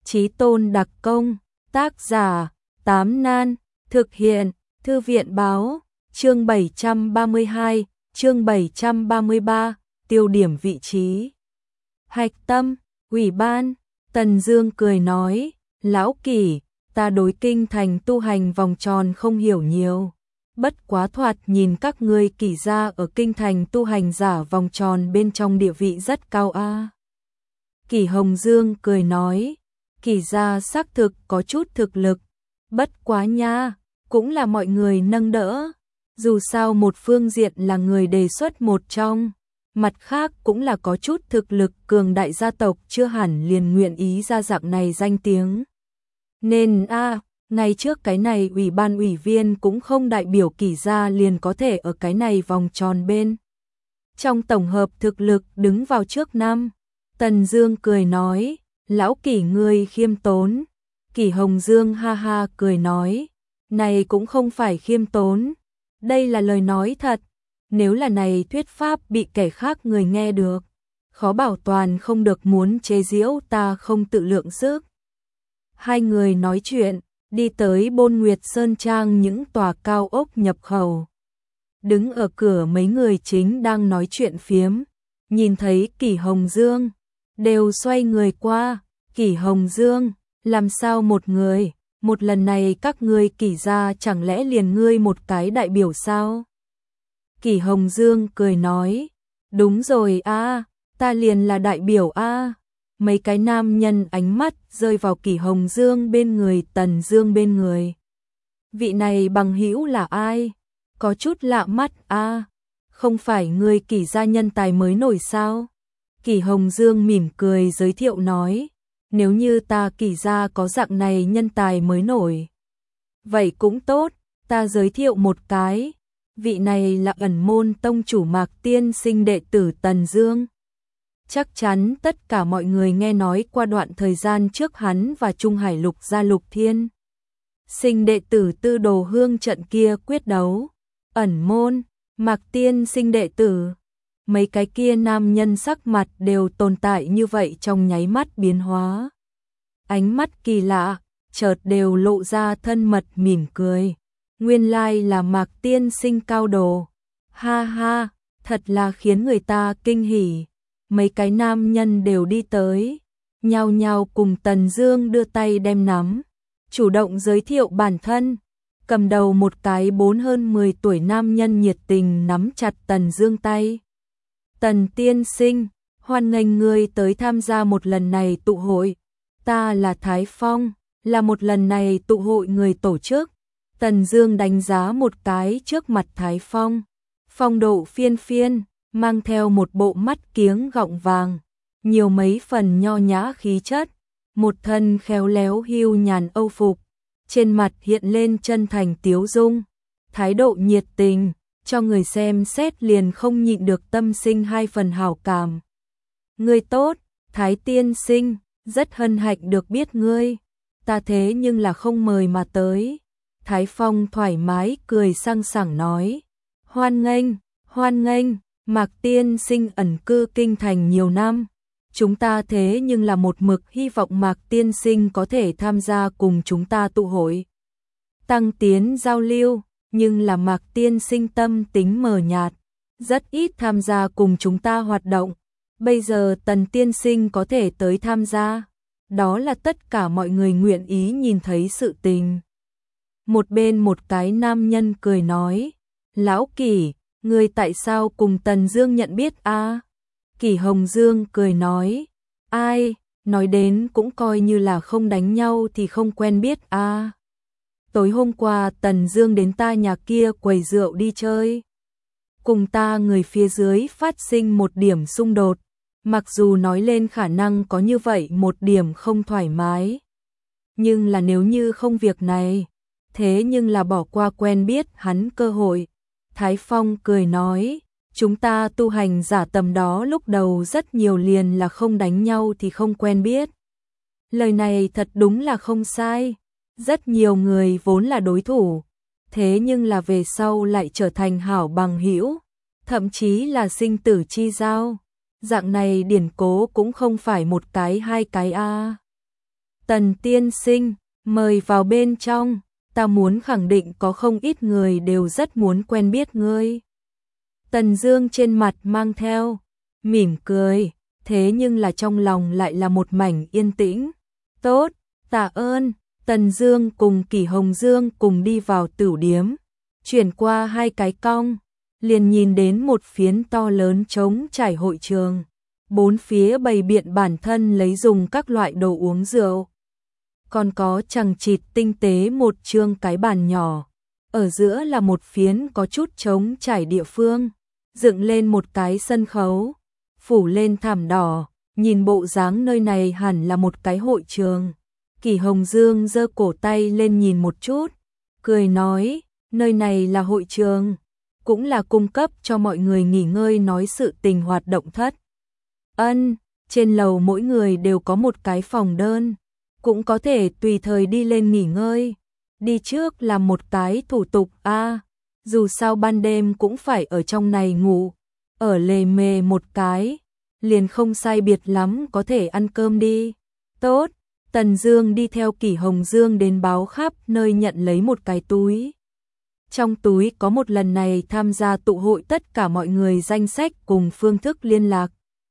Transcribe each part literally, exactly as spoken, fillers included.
Chí tôn đặc công, tác giả, Tám Nan, thực hiện, Thư viện báo, chương bảy trăm ba mươi hai, chương bảy trăm ba mươi ba, tiêu điểm vị trí. Hạch tâm, ủy ban, Tần Dương cười nói, lão Kỷ, ta đối kinh thành tu hành vòng tròn không hiểu nhiều. Bất quá thoạt nhìn các ngươi Kỷ gia ở kinh thành tu hành giả vòng tròn bên trong địa vị rất cao a. À. Kỷ Hồng Dương cười nói, Kỷ gia xác thực có chút thực lực, bất quá nha, cũng là mọi người nâng đỡ. Dù sao một phương diện là người đề xuất một trong, mặt khác cũng là có chút thực lực cường đại gia tộc chưa hẳn liền nguyện ý ra dạng này danh tiếng. Nên a, à, ngày trước cái này ủy ban ủy viên cũng không đại biểu Kỷ gia liền có thể ở cái này vòng tròn bên. Trong tổng hợp thực lực đứng vào trước năm, Tần Dương cười nói, lão Kỷ ngươi khiêm tốn. Kỷ Hồng Dương ha ha cười nói, này cũng không phải khiêm tốn, đây là lời nói thật, nếu là này thuyết pháp bị kẻ khác người nghe được, khó bảo toàn không được muốn chế giễu ta không tự lượng sức. Hai người nói chuyện, đi tới Bôn Nguyệt Sơn Trang những tòa cao ốc nhập khẩu. Đứng ở cửa mấy người chính đang nói chuyện phiếm, nhìn thấy Kỷ Hồng Dương, đều xoay người qua, Kỷ Hồng Dương, làm sao một người, một lần này các ngươi Kỷ gia chẳng lẽ liền ngươi một cái đại biểu sao? Kỷ Hồng Dương cười nói, đúng rồi a, ta liền là đại biểu a. Mấy cái nam nhân ánh mắt rơi vào Kỷ Hồng Dương bên người, Tần Dương bên người. Vị này bằng hữu là ai? Có chút lạ mắt a, không phải ngươi Kỷ gia nhân tài mới nổi sao? Kỷ Hồng Dương mỉm cười giới thiệu nói, nếu như ta Kỷ gia có dạng này nhân tài mới nổi, vậy cũng tốt, ta giới thiệu một cái, vị này là Ẩn Môn tông chủ Mạc Tiên Sinh đệ tử Tần Dương. Chắc chắn tất cả mọi người nghe nói qua đoạn thời gian trước hắn và Trung Hải Lục gia Lục Thiên Sinh đệ tử Tư Đồ Hương trận kia quyết đấu. Ẩn Môn, Mạc Tiên Sinh đệ tử, mấy cái kia nam nhân sắc mặt đều tồn tại như vậy trong nháy mắt biến hóa. Ánh mắt kỳ lạ, chợt đều lộ ra thân mật mỉm cười. Nguyên lai là Mạc Tiên Sinh cao đồ. Ha ha, thật là khiến người ta kinh hỉ. Mấy cái nam nhân đều đi tới, nhao nhao cùng Tần Dương đưa tay đem nắm, chủ động giới thiệu bản thân. Cầm đầu một cái bốn hơn mười tuổi nam nhân nhiệt tình nắm chặt Tần Dương tay. Tần tiên sinh, hoan nghênh ngươi tới tham gia một lần này tụ hội. Ta là Thái Phong, là một lần này tụ hội người tổ chức. Tần Dương đánh giá một cái trước mặt Thái Phong, phong độ phiên phiên, mang theo một bộ mắt kiếng gọng vàng, nhiều mấy phần nho nhã khí chất, một thân khéo léo hưu nhàn âu phục, trên mặt hiện lên chân thành tiếu dung, thái độ nhiệt tình, cho người xem xét liền không nhịn được tâm sinh hai phần hảo cảm. Ngươi tốt, Thái tiên sinh, rất hân hạnh được biết ngươi, ta thế nhưng là không mời mà tới. Thái Phong thoải mái cười sang sảng nói, hoan nghênh, hoan nghênh, Mạc tiên sinh ẩn cư kinh thành nhiều năm, chúng ta thế nhưng là một mực hy vọng Mạc tiên sinh có thể tham gia cùng chúng ta tụ hội, tăng tiến giao lưu, nhưng là Mạc tiên sinh tâm tính mờ nhạt, rất ít tham gia cùng chúng ta hoạt động. Bây giờ Tần tiên sinh có thể tới tham gia, đó là tất cả mọi người nguyện ý nhìn thấy sự tình. Một bên một cái nam nhân cười nói, lão Kỷ, ngươi tại sao cùng Tần Dương nhận biết a? À? Kỷ Hồng Dương cười nói, ai, nói đến cũng coi như là không đánh nhau thì không quen biết a. À? Tối hôm qua Tần Dương đến ta nhà kia quầy rượu đi chơi, cùng ta người phía dưới phát sinh một điểm xung đột, mặc dù nói lên khả năng có như vậy một điểm không thoải mái, nhưng là nếu như không việc này, thế nhưng là bỏ qua quen biết hắn cơ hội. Thái Phong cười nói, chúng ta tu hành giả tầm đó lúc đầu rất nhiều liền là không đánh nhau thì không quen biết. Lời này thật đúng là không sai, rất nhiều người vốn là đối thủ, thế nhưng là về sau lại trở thành hảo bằng hữu, thậm chí là sinh tử chi giao. Dạng này điển cố cũng không phải một cái hai cái a. Tần tiên sinh, mời vào bên trong, ta muốn khẳng định có không ít người đều rất muốn quen biết ngươi. Tần Dương trên mặt mang theo mỉm cười, thế nhưng là trong lòng lại là một mảnh yên tĩnh. Tốt, tạ ơn. Tần Dương cùng Kỷ Hồng Dương cùng đi vào tửu điếm, chuyển qua hai cái cong, liền nhìn đến một phiến to lớn trống trải hội trường. Bốn phía bày biện bản thân lấy dùng các loại đồ uống rượu. Còn có chằng chịt tinh tế một chương cái bàn nhỏ. Ở giữa là một phiến có chút trống trải địa phương, dựng lên một cái sân khấu, phủ lên thảm đỏ, nhìn bộ dáng nơi này hẳn là một cái hội trường. Kỷ Hồng Dương giơ cổ tay lên nhìn một chút, cười nói, nơi này là hội trường, cũng là cung cấp cho mọi người nghỉ ngơi nói sự tình hoạt động thất. Ân, trên lầu mỗi người đều có một cái phòng đơn, cũng có thể tùy thời đi lên nghỉ ngơi. Đi trước làm một cái thủ tục a, à, dù sao ban đêm cũng phải ở trong này ngủ, ở lề mề một cái, liền không sai biệt lắm có thể ăn cơm đi. Tốt, Tần Dương đi theo Kỷ Hồng Dương đến báo khắp nơi nhận lấy một cái túi. Trong túi có một lần này tham gia tụ hội tất cả mọi người danh sách cùng phương thức liên lạc.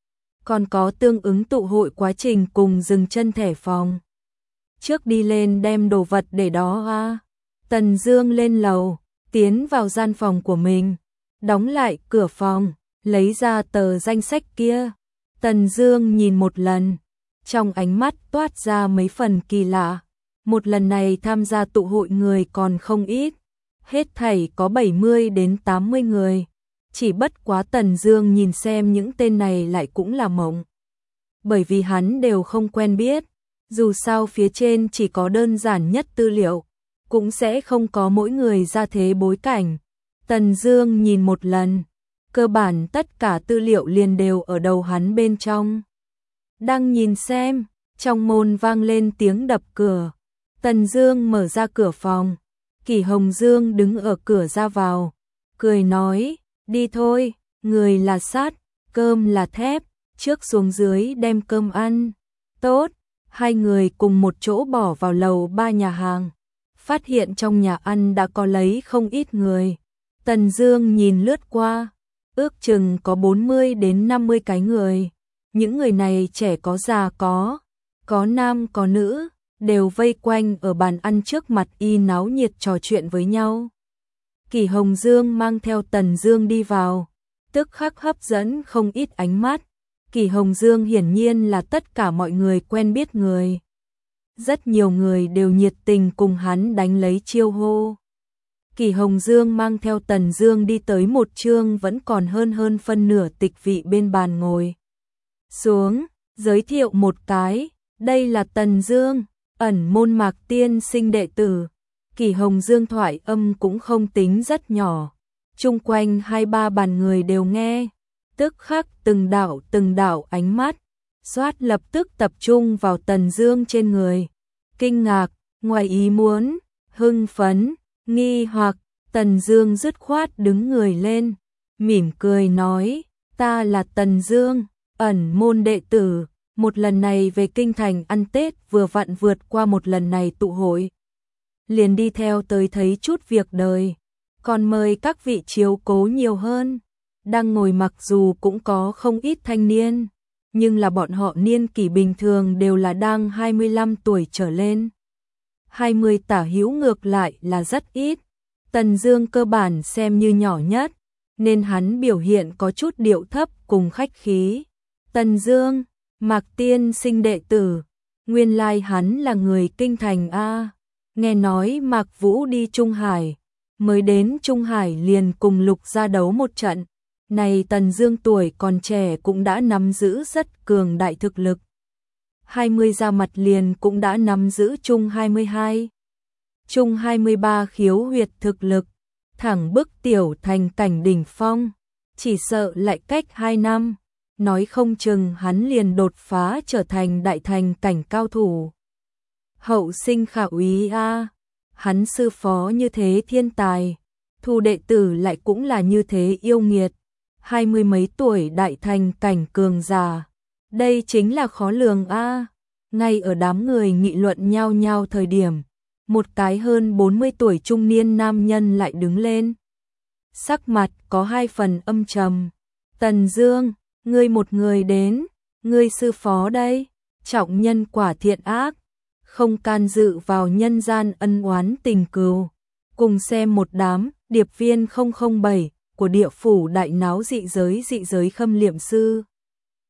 Còn có tương ứng tụ hội quá trình cùng dừng chân thẻ phòng. Trước đi lên đem đồ vật để đó a. À. Tần Dương lên lầu, tiến vào gian phòng của mình, đóng lại cửa phòng, lấy ra tờ danh sách kia. Tần Dương nhìn một lần, trong ánh mắt toát ra mấy phần kỳ lạ. Một lần này tham gia tụ hội người còn không ít, hết thảy có bảy mươi đến tám mươi người. Chỉ bất quá Tần Dương nhìn xem những tên này lại cũng là mộng. Bởi vì hắn đều không quen biết, dù sao phía trên chỉ có đơn giản nhất tư liệu, cũng sẽ không có mỗi người ra thế bối cảnh. Tần Dương nhìn một lần, cơ bản tất cả tư liệu liền đều ở đầu hắn bên trong. Đang nhìn xem, trong môn vang lên tiếng đập cửa. Tần Dương mở ra cửa phòng, Kỷ Hồng Dương đứng ở cửa ra vào, cười nói, đi thôi, người là sắt, cơm là thép, trước xuống dưới đem cơm ăn. Tốt, hai người cùng một chỗ bỏ vào lầu ba nhà hàng, phát hiện trong nhà ăn đã có lấy không ít người. Tần Dương nhìn lướt qua, ước chừng có bốn mươi đến năm mươi cái người. Những người này trẻ có già có, có nam có nữ, đều vây quanh ở bàn ăn trước mặt y náo nhiệt trò chuyện với nhau. Kỷ Hồng Dương mang theo Tần Dương đi vào, tức khắc hấp dẫn không ít ánh mắt. Kỷ Hồng Dương hiển nhiên là tất cả mọi người quen biết người. Rất nhiều người đều nhiệt tình cùng hắn đánh lấy chiêu hô. Kỷ Hồng Dương mang theo Tần Dương đi tới một chương vẫn còn hơn hơn phân nửa tịch vị bên bàn ngồi xuống, giới thiệu một cái, đây là Tần Dương, ẩn môn Mạc tiên sinh đệ tử. Kỷ Hồng Dương thoại âm cũng không tính rất nhỏ, chung quanh hai ba bàn người đều nghe, tức khắc từng đạo từng đạo ánh mắt, xoát lập tức tập trung vào Tần Dương trên người. Kinh ngạc, ngoài ý muốn, hưng phấn, nghi hoặc, Tần Dương dứt khoát đứng người lên, mỉm cười nói, ta là Tần Dương, ẩn môn đệ tử, một lần này về kinh thành ăn Tết vừa vặn vượt qua một lần này tụ hội. Liền đi theo tới thấy chút việc đời, còn mời các vị chiếu cố nhiều hơn. Đang ngồi mặc dù cũng có không ít thanh niên, nhưng là bọn họ niên kỷ bình thường đều là đang hai mươi lăm tuổi trở lên. hai mươi tả hữu ngược lại là rất ít. Tần Dương cơ bản xem như nhỏ nhất, nên hắn biểu hiện có chút điệu thấp cùng khách khí. Tần Dương, Mạc tiên sinh đệ tử, nguyên lai hắn là người kinh thành a. Nghe nói Mạc Vũ đi Trung Hải, mới đến Trung Hải liền cùng Lục gia đấu một trận. Này Tần Dương tuổi còn trẻ cũng đã nắm giữ rất cường đại thực lực. hai mươi ra mặt liền cũng đã nắm giữ Trung hai mươi hai. Trung hai mươi ba khiếu huyệt thực lực, thẳng bức tiểu thành cảnh đỉnh phong, chỉ sợ lại cách hai năm, nói không chừng hắn liền đột phá trở thành đại thành cảnh cao thủ. Hậu sinh khả úy a, hắn sư phó như thế thiên tài, thu đệ tử lại cũng là như thế yêu nghiệt, hai mươi mấy tuổi đại thành cảnh cường giả, đây chính là khó lường a. Ngay ở đám người nghị luận nhao nhao thời điểm, một cái hơn bốn mươi tuổi trung niên nam nhân lại đứng lên. Sắc mặt có hai phần âm trầm. Tần Dương, ngươi một người đến, ngươi sư phó đây, trọng nhân quả thiện ác, không can dự vào nhân gian ân oán tình cừu. Cùng xem một đám điệp viên không không bảy của địa phủ đại náo dị giới dị giới khâm liệm sư.